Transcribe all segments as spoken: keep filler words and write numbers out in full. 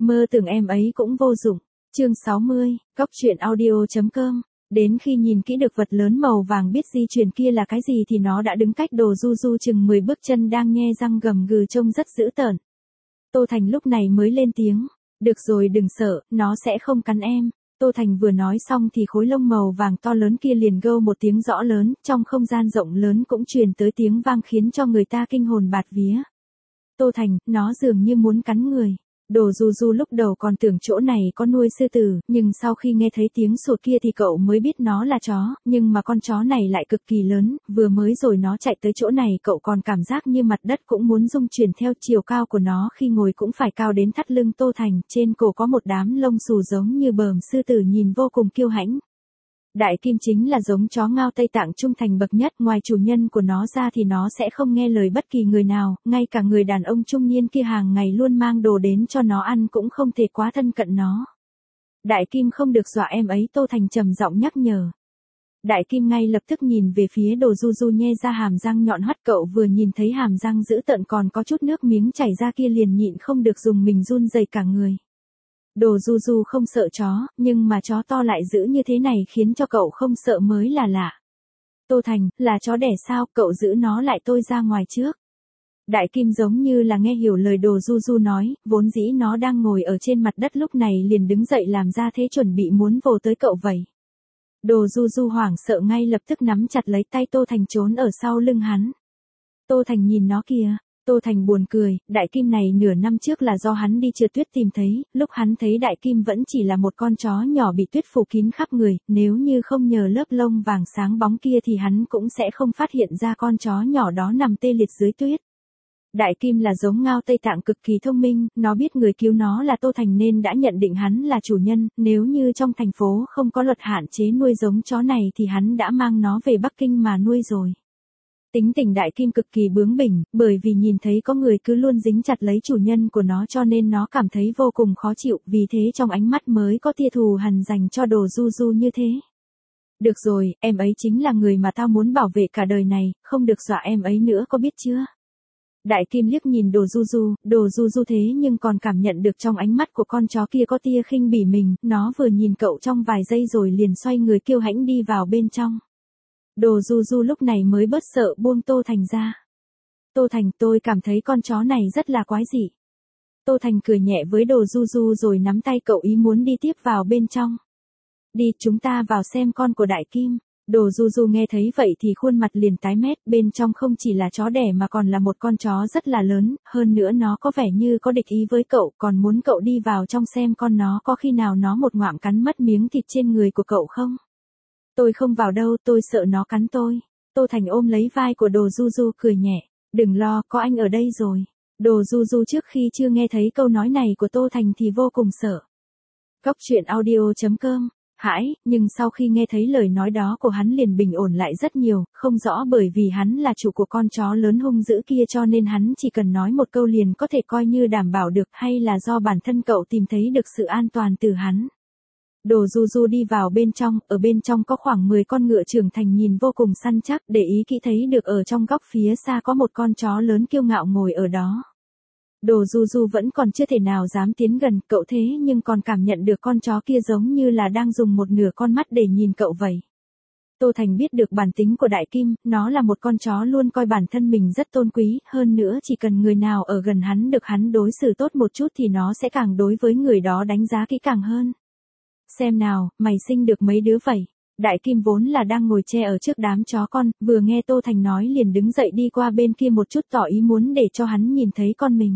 Mơ tưởng em ấy cũng vô dụng. Chương sáu mươi, Cóc truyện audio chấm com. Đến khi nhìn kỹ được vật lớn màu vàng biết di chuyển kia là cái gì thì nó đã đứng cách Đồ Du Du chừng mười bước chân đang nhe răng gầm gừ trông rất dữ tợn. Tô Thành lúc này mới lên tiếng. Được rồi đừng sợ, nó sẽ không cắn em. Tô Thành vừa nói xong thì khối lông màu vàng to lớn kia liền gâu một tiếng rõ lớn, trong không gian rộng lớn cũng truyền tới tiếng vang khiến cho người ta kinh hồn bạt vía. Tô Thành, nó dường như muốn cắn người. Đồ Du Du lúc đầu còn tưởng chỗ này có nuôi sư tử, nhưng sau khi nghe thấy tiếng sột kia thì cậu mới biết nó là chó, nhưng mà con chó này lại cực kỳ lớn, vừa mới rồi nó chạy tới chỗ này cậu còn cảm giác như mặt đất cũng muốn rung chuyển theo chiều cao của nó, khi ngồi cũng phải cao đến thắt lưng Tô Thành, trên cổ có một đám lông xù giống như bờm sư tử nhìn vô cùng kiêu hãnh. Đại Kim chính là giống chó Ngao Tây Tạng trung thành bậc nhất, ngoài chủ nhân của nó ra thì nó sẽ không nghe lời bất kỳ người nào, ngay cả người đàn ông trung niên kia hàng ngày luôn mang đồ đến cho nó ăn cũng không thể quá thân cận nó. Đại Kim không được dọa em ấy, Tô Thành trầm giọng nhắc nhở. Đại Kim ngay lập tức nhìn về phía Đồ Du Du nhe ra hàm răng nhọn hoắt, cậu vừa nhìn thấy hàm răng dữ tợn còn có chút nước miếng chảy ra kia liền nhịn không được dùng mình run rẩy cả người. Đồ Du Du không sợ chó, nhưng mà chó to lại dữ như thế này khiến cho cậu không sợ mới là lạ. Tô Thành, là chó đẻ sao, cậu giữ nó lại tôi ra ngoài trước. Đại Kim giống như là nghe hiểu lời Đồ Du Du nói, vốn dĩ nó đang ngồi ở trên mặt đất lúc này liền đứng dậy làm ra thế chuẩn bị muốn vồ tới cậu vậy. Đồ Du Du hoảng sợ ngay lập tức nắm chặt lấy tay Tô Thành trốn ở sau lưng hắn. Tô Thành nhìn nó kìa. Tô Thành buồn cười, Đại Kim này nửa năm trước là do hắn đi trượt tuyết tìm thấy, lúc hắn thấy Đại Kim vẫn chỉ là một con chó nhỏ bị tuyết phủ kín khắp người, nếu như không nhờ lớp lông vàng sáng bóng kia thì hắn cũng sẽ không phát hiện ra con chó nhỏ đó nằm tê liệt dưới tuyết. Đại Kim là giống Ngao Tây Tạng cực kỳ thông minh, nó biết người cứu nó là Tô Thành nên đã nhận định hắn là chủ nhân, nếu như trong thành phố không có luật hạn chế nuôi giống chó này thì hắn đã mang nó về Bắc Kinh mà nuôi rồi. Tính tình Đại Kim cực kỳ bướng bỉnh, bởi vì nhìn thấy có người cứ luôn dính chặt lấy chủ nhân của nó cho nên nó cảm thấy vô cùng khó chịu, vì thế trong ánh mắt mới có tia thù hằn dành cho Đồ Du Du như thế. Được rồi, em ấy chính là người mà tao muốn bảo vệ cả đời này, không được dọa em ấy nữa có biết chưa? Đại Kim liếc nhìn Đồ Du Du, Đồ Du Du thế nhưng còn cảm nhận được trong ánh mắt của con chó kia có tia khinh bỉ mình, nó vừa nhìn cậu trong vài giây rồi liền xoay người kiêu hãnh đi vào bên trong. Đồ Du Du lúc này mới bớt sợ buông Tô Thành ra. Tô Thành, tôi cảm thấy con chó này rất là quái dị. Tô Thành cười nhẹ với Đồ Du Du rồi nắm tay cậu ý muốn đi tiếp vào bên trong. Đi, chúng ta vào xem con của Đại Kim. Đồ Du Du nghe thấy vậy thì khuôn mặt liền tái mét, bên trong không chỉ là chó đẻ mà còn là một con chó rất là lớn, hơn nữa nó có vẻ như có địch ý với cậu, còn muốn cậu đi vào trong xem con nó có khi nào nó một ngoạm cắn mất miếng thịt trên người của cậu không. Tôi không vào đâu, tôi sợ nó cắn tôi. Tô Thành ôm lấy vai của Đồ Du Du cười nhẹ. Đừng lo, có anh ở đây rồi. Đồ Du Du trước khi chưa nghe thấy câu nói này của Tô Thành thì vô cùng sợ. Cóc truyện audio chấm com. Hãi, nhưng sau khi nghe thấy lời nói đó của hắn liền bình ổn lại rất nhiều, không rõ bởi vì hắn là chủ của con chó lớn hung dữ kia cho nên hắn chỉ cần nói một câu liền có thể coi như đảm bảo được, hay là do bản thân cậu tìm thấy được sự an toàn từ hắn. Đồ Du Du đi vào bên trong, ở bên trong có khoảng mười con ngựa trưởng thành nhìn vô cùng săn chắc, để ý kỹ thấy được ở trong góc phía xa có một con chó lớn kiêu ngạo ngồi ở đó. Đồ Du Du vẫn còn chưa thể nào dám tiến gần cậu thế nhưng còn cảm nhận được con chó kia giống như là đang dùng một nửa con mắt để nhìn cậu vậy. Tô Thành biết được bản tính của Đại Kim, nó là một con chó luôn coi bản thân mình rất tôn quý, hơn nữa chỉ cần người nào ở gần hắn được hắn đối xử tốt một chút thì nó sẽ càng đối với người đó đánh giá kỹ càng hơn. Xem nào, mày sinh được mấy đứa vậy? Đại Kim vốn là đang ngồi che ở trước đám chó con, vừa nghe Tô Thành nói liền đứng dậy đi qua bên kia một chút tỏ ý muốn để cho hắn nhìn thấy con mình.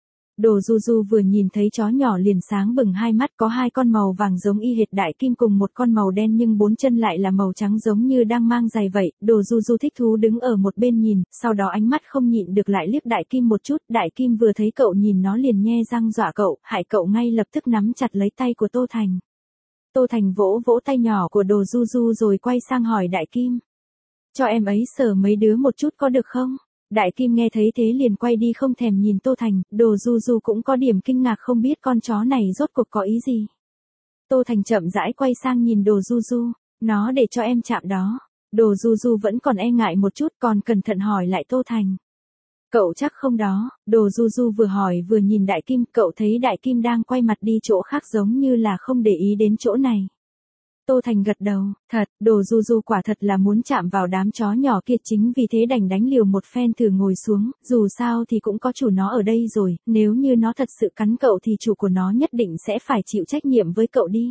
Đồ Du Du vừa nhìn thấy chó nhỏ liền sáng bừng hai mắt, có hai con màu vàng giống y hệt Đại Kim cùng một con màu đen nhưng bốn chân lại là màu trắng giống như đang mang giày vậy. Đồ Du Du thích thú đứng ở một bên nhìn, sau đó ánh mắt không nhịn được lại liếc Đại Kim một chút. Đại Kim vừa thấy cậu nhìn nó liền nhe răng dọa cậu, hại cậu ngay lập tức nắm chặt lấy tay của Tô Thành. Tô Thành vỗ vỗ tay nhỏ của Đồ Du Du rồi quay sang hỏi Đại Kim. Cho em ấy sờ mấy đứa một chút có được không? Đại Kim nghe thấy thế liền quay đi không thèm nhìn Tô Thành, Đồ Du Du cũng có điểm kinh ngạc không biết con chó này rốt cuộc có ý gì. Tô Thành chậm rãi quay sang nhìn Đồ Du Du, nó để cho em chạm đó. Đồ Du Du vẫn còn e ngại một chút còn cẩn thận hỏi lại Tô Thành. Cậu chắc không đó, Đồ Du Du vừa hỏi vừa nhìn Đại Kim, cậu thấy Đại Kim đang quay mặt đi chỗ khác giống như là không để ý đến chỗ này. Tô Thành gật đầu, thật, Đồ Du Du quả thật là muốn chạm vào đám chó nhỏ kia, chính vì thế đành đánh liều một phen thử ngồi xuống, dù sao thì cũng có chủ nó ở đây rồi, nếu như nó thật sự cắn cậu thì chủ của nó nhất định sẽ phải chịu trách nhiệm với cậu đi.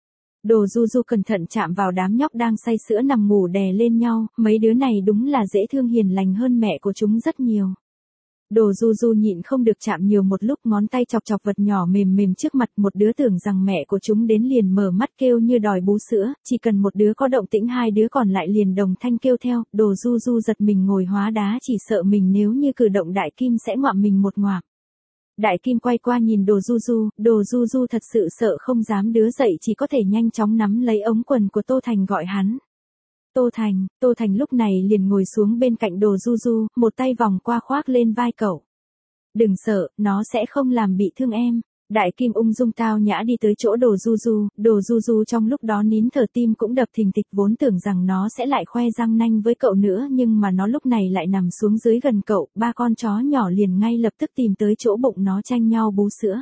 Đồ Du Du cẩn thận chạm vào đám nhóc đang say sữa nằm ngủ đè lên nhau, mấy đứa này đúng là dễ thương hiền lành hơn mẹ của chúng rất nhiều. Đồ Du Du nhịn không được chạm nhiều một lúc, ngón tay chọc chọc vật nhỏ mềm mềm trước mặt, một đứa tưởng rằng mẹ của chúng đến liền mở mắt kêu như đòi bú sữa, chỉ cần một đứa có động tĩnh hai đứa còn lại liền đồng thanh kêu theo, Đồ Du Du giật mình ngồi hóa đá, chỉ sợ mình nếu như cử động Đại Kim sẽ ngoạm mình một ngoạm. Đại Kim quay qua nhìn Đồ Du Du, Đồ Du Du thật sự sợ không dám đứa dậy, chỉ có thể nhanh chóng nắm lấy ống quần của Tô Thành gọi hắn. Tô Thành, Tô Thành lúc này liền ngồi xuống bên cạnh Đồ Du Du, một tay vòng qua khoác lên vai cậu. Đừng sợ, nó sẽ không làm bị thương em. Đại Kim ung dung tao nhã đi tới chỗ Đồ Du Du, Đồ Du Du trong lúc đó nín thở, tim cũng đập thình thịch, vốn tưởng rằng nó sẽ lại khoe răng nanh với cậu nữa, nhưng mà nó lúc này lại nằm xuống dưới gần cậu, ba con chó nhỏ liền ngay lập tức tìm tới chỗ bụng nó tranh nhau bú sữa.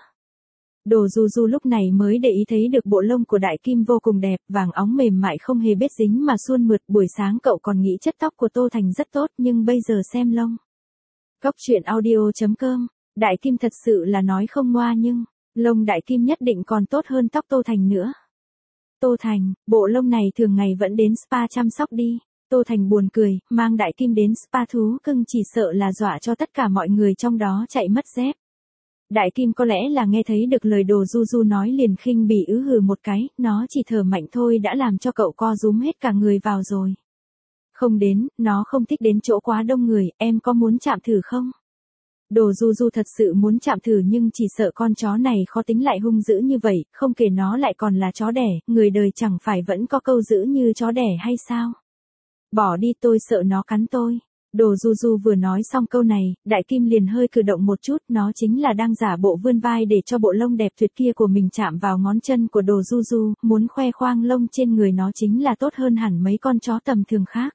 Đồ Du Du lúc này mới để ý thấy được bộ lông của Đại Kim vô cùng đẹp, vàng óng mềm mại không hề bết dính mà suôn mượt, buổi sáng cậu còn nghĩ chất tóc của Tô Thành rất tốt, nhưng bây giờ xem lông. Cóc truyện audio chấm com, Đại Kim thật sự là nói không ngoa nhưng, lông Đại Kim nhất định còn tốt hơn tóc Tô Thành nữa. Tô Thành, bộ lông này thường ngày vẫn đến spa chăm sóc đi. Tô Thành buồn cười, mang Đại Kim đến spa thú cưng chỉ sợ là dọa cho tất cả mọi người trong đó chạy mất dép. Đại Kim có lẽ là nghe thấy được lời Đồ Du Du nói liền khinh bỉ ứ hừ một cái, nó chỉ thở mạnh thôi đã làm cho cậu co rúm hết cả người vào rồi. Không đến, nó không thích đến chỗ quá đông người, em có muốn chạm thử không? Đồ Du Du thật sự muốn chạm thử nhưng chỉ sợ con chó này khó tính lại hung dữ như vậy, không kể nó lại còn là chó đẻ, người đời chẳng phải vẫn có câu dữ như chó đẻ hay sao? Bỏ đi, tôi sợ nó cắn tôi. Đồ Du Du vừa nói xong câu này, Đại Kim liền hơi cử động một chút, nó chính là đang giả bộ vươn vai để cho bộ lông đẹp tuyệt kia của mình chạm vào ngón chân của Đồ Du Du, muốn khoe khoang lông trên người nó chính là tốt hơn hẳn mấy con chó tầm thường khác.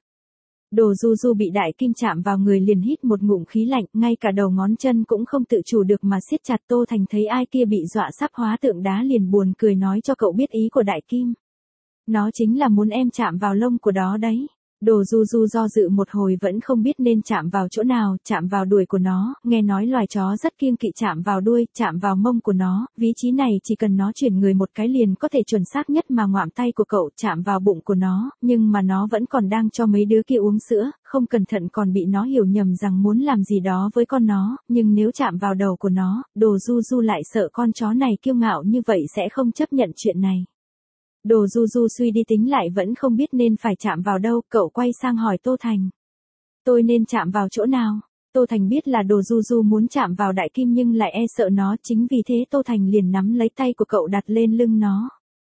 Đồ Du Du bị Đại Kim chạm vào người liền hít một ngụm khí lạnh, ngay cả đầu ngón chân cũng không tự chủ được mà siết chặt. Tô Thành thấy ai kia bị dọa sắp hóa tượng đá liền buồn cười nói cho cậu biết ý của Đại Kim. Nó chính là muốn em chạm vào lông của đó đấy. Đồ Du Du do dự một hồi vẫn không biết nên chạm vào chỗ nào, chạm vào đuôi của nó, nghe nói loài chó rất kiêng kỵ chạm vào đuôi, chạm vào mông của nó, ví chí này chỉ cần nó chuyển người một cái liền có thể chuẩn xác nhất mà ngoạm tay của cậu chạm vào bụng của nó, nhưng mà nó vẫn còn đang cho mấy đứa kia uống sữa, không cẩn thận còn bị nó hiểu nhầm rằng muốn làm gì đó với con nó, nhưng nếu chạm vào đầu của nó, Đồ Du Du lại sợ con chó này kiêu ngạo như vậy sẽ không chấp nhận chuyện này. Đồ Du Du suy đi tính lại vẫn không biết nên phải chạm vào đâu, cậu quay sang hỏi Tô Thành. Tôi nên chạm vào chỗ nào? Tô Thành biết là Đồ Du Du muốn chạm vào Đại Kim nhưng lại e sợ nó, chính vì thế Tô Thành liền nắm lấy tay của cậu đặt lên lưng nó.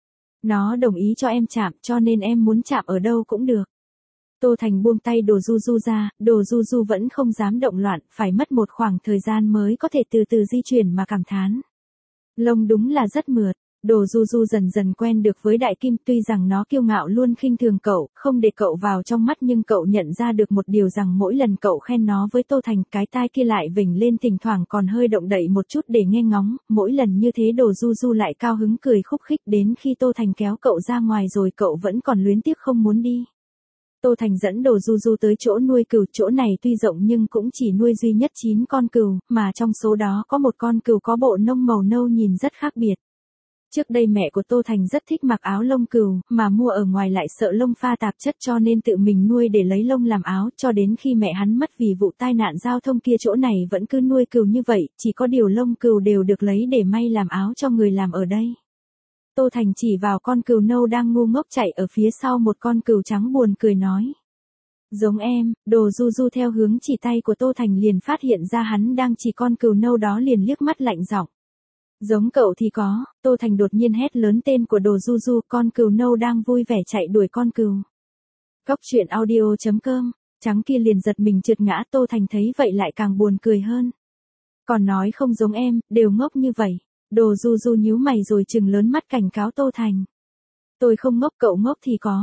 Nó đồng ý cho em chạm, cho nên em muốn chạm ở đâu cũng được. Tô Thành buông tay Đồ Du Du ra, Đồ Du Du vẫn không dám động loạn, phải mất một khoảng thời gian mới có thể từ từ di chuyển mà cảm thán. Lông đúng là rất mượt. Đồ Du Du dần dần quen được với Đại Kim, tuy rằng nó kiêu ngạo luôn khinh thường cậu, không để cậu vào trong mắt, nhưng cậu nhận ra được một điều rằng mỗi lần cậu khen nó với Tô Thành, cái tai kia lại vểnh lên, thỉnh thoảng còn hơi động đậy một chút để nghe ngóng, mỗi lần như thế Đồ Du Du lại cao hứng cười khúc khích, đến khi Tô Thành kéo cậu ra ngoài rồi cậu vẫn còn luyến tiếc không muốn đi. Tô Thành dẫn Đồ Du Du tới chỗ nuôi cừu, chỗ này tuy rộng nhưng cũng chỉ nuôi duy nhất chín con cừu, mà trong số đó có một con cừu có bộ lông màu nâu nhìn rất khác biệt. Trước đây mẹ của Tô Thành rất thích mặc áo lông cừu, mà mua ở ngoài lại sợ lông pha tạp chất cho nên tự mình nuôi để lấy lông làm áo, cho đến khi mẹ hắn mất vì vụ tai nạn giao thông kia chỗ này vẫn cứ nuôi cừu như vậy, chỉ có điều lông cừu đều được lấy để may làm áo cho người làm ở đây. Tô Thành chỉ vào con cừu nâu đang ngu ngốc chạy ở phía sau một con cừu trắng buồn cười nói. Giống em. Đồ Du Du theo hướng chỉ tay của Tô Thành liền phát hiện ra hắn đang chỉ con cừu nâu đó liền liếc mắt lạnh giọng. Giống cậu thì có. Tô Thành đột nhiên hét lớn tên của Đồ Du Du, con cừu nâu đang vui vẻ chạy đuổi con cừu. Cóc truyện audio chấm com, trắng kia liền giật mình trượt ngã, Tô Thành thấy vậy lại càng buồn cười hơn. Còn nói không giống em, đều ngốc như vậy. Đồ Du Du nhíu mày rồi trừng lớn mắt cảnh cáo Tô Thành. Tôi không ngốc, cậu ngốc thì có.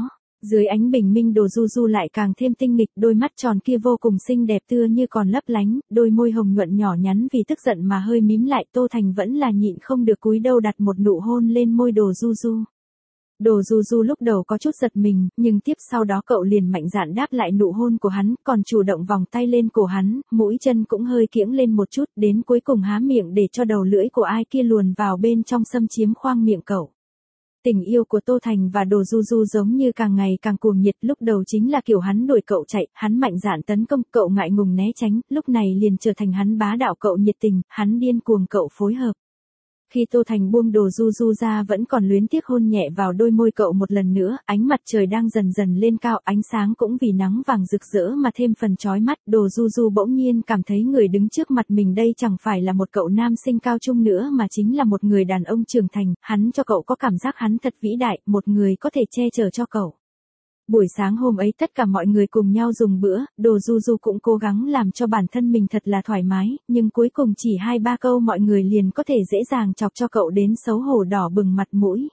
Dưới ánh bình minh Đồ Du Du lại càng thêm tinh nghịch, đôi mắt tròn kia vô cùng xinh đẹp tựa như còn lấp lánh, đôi môi hồng nhuận nhỏ nhắn vì tức giận mà hơi mím lại, Tô Thành vẫn là nhịn không được cúi đầu đặt một nụ hôn lên môi Đồ Du Du. Đồ Du Du lúc đầu có chút giật mình, nhưng tiếp sau đó cậu liền mạnh dạn đáp lại nụ hôn của hắn, còn chủ động vòng tay lên cổ hắn, mũi chân cũng hơi kiễng lên một chút, đến cuối cùng há miệng để cho đầu lưỡi của ai kia luồn vào bên trong xâm chiếm khoang miệng cậu. Tình yêu của Tô Thành và Đồ Du Du giống như càng ngày càng cuồng nhiệt, lúc đầu chính là kiểu hắn đuổi cậu chạy, hắn mạnh dạn tấn công, cậu ngại ngùng né tránh, lúc này liền trở thành hắn bá đạo, cậu nhiệt tình, hắn điên cuồng, cậu phối hợp. Khi Tô Thành buông Đồ Du Du ra vẫn còn luyến tiếc hôn nhẹ vào đôi môi cậu một lần nữa, ánh mặt trời đang dần dần lên cao, ánh sáng cũng vì nắng vàng rực rỡ mà thêm phần chói mắt, Đồ Du Du bỗng nhiên cảm thấy người đứng trước mặt mình đây chẳng phải là một cậu nam sinh cao trung nữa mà chính là một người đàn ông trưởng thành, hắn cho cậu có cảm giác hắn thật vĩ đại, một người có thể che chở cho cậu. Buổi sáng hôm ấy tất cả mọi người cùng nhau dùng bữa, Đồ Du Du cũng cố gắng làm cho bản thân mình thật là thoải mái, nhưng cuối cùng chỉ hai ba câu mọi người liền có thể dễ dàng chọc cho cậu đến xấu hổ đỏ bừng mặt mũi.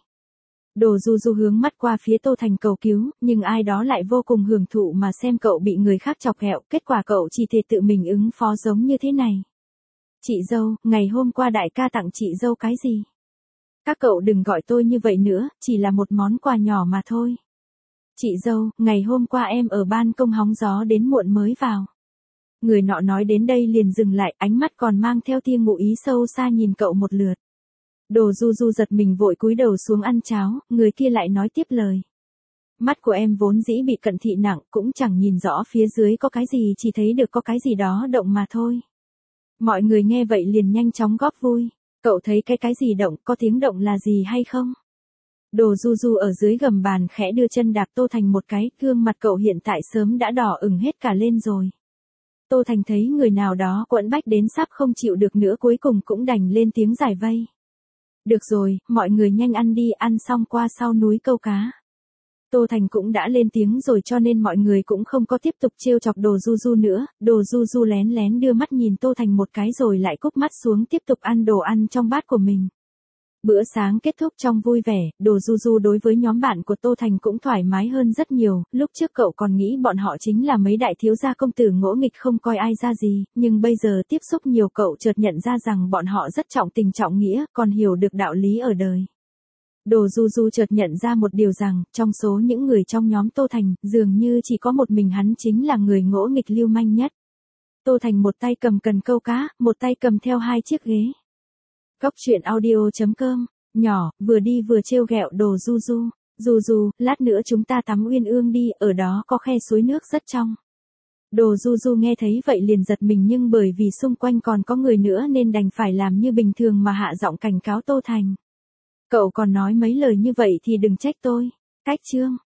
Đồ Du Du hướng mắt qua phía Tô Thành cầu cứu, nhưng ai đó lại vô cùng hưởng thụ mà xem cậu bị người khác chọc ghẹo, kết quả cậu chỉ thể tự mình ứng phó giống như thế này. Chị dâu, ngày hôm qua đại ca tặng chị dâu cái gì? Các cậu đừng gọi tôi như vậy nữa, chỉ là một món quà nhỏ mà thôi. Chị dâu, ngày hôm qua em ở ban công hóng gió đến muộn mới vào. Người nọ nói đến đây liền dừng lại, ánh mắt còn mang theo tia ngụ ý sâu xa nhìn cậu một lượt. Đồ Du Du giật mình vội cúi đầu xuống ăn cháo, người kia lại nói tiếp lời. Mắt của em vốn dĩ bị cận thị nặng, cũng chẳng nhìn rõ phía dưới có cái gì, chỉ thấy được có cái gì đó động mà thôi. Mọi người nghe vậy liền nhanh chóng góp vui. Cậu thấy cái cái gì động, có tiếng động là gì hay không? Đồ Du Du ở dưới gầm bàn khẽ đưa chân đạp Tô Thành một cái, gương mặt cậu hiện tại sớm đã đỏ ửng hết cả lên rồi. Tô Thành thấy người nào đó quẫn bách đến sắp không chịu được nữa cuối cùng cũng đành lên tiếng giải vây. Được rồi, mọi người nhanh ăn đi, ăn xong qua sau núi câu cá. Tô Thành cũng đã lên tiếng rồi cho nên mọi người cũng không có tiếp tục trêu chọc Đồ Du Du nữa, Đồ Du Du lén lén đưa mắt nhìn Tô Thành một cái rồi lại cúp mắt xuống tiếp tục ăn đồ ăn trong bát của mình. Bữa sáng kết thúc trong vui vẻ, Đồ Du Du đối với nhóm bạn của Tô Thành cũng thoải mái hơn rất nhiều, lúc trước cậu còn nghĩ bọn họ chính là mấy đại thiếu gia công tử ngỗ nghịch không coi ai ra gì, nhưng bây giờ tiếp xúc nhiều cậu chợt nhận ra rằng bọn họ rất trọng tình trọng nghĩa, còn hiểu được đạo lý ở đời. Đồ Du Du chợt nhận ra một điều rằng, trong số những người trong nhóm Tô Thành, dường như chỉ có một mình hắn chính là người ngỗ nghịch lưu manh nhất. Tô Thành một tay cầm cần câu cá, một tay cầm theo hai chiếc ghế. Góc truyện audio chấm com, nhỏ, vừa đi vừa trêu ghẹo Đồ Du Du. Du Du, lát nữa chúng ta tắm Uyên Ương đi, ở đó có khe suối nước rất trong. Đồ Du Du nghe thấy vậy liền giật mình nhưng bởi vì xung quanh còn có người nữa nên đành phải làm như bình thường mà hạ giọng cảnh cáo Tô Thành. Cậu còn nói mấy lời như vậy thì đừng trách tôi. Cách chương.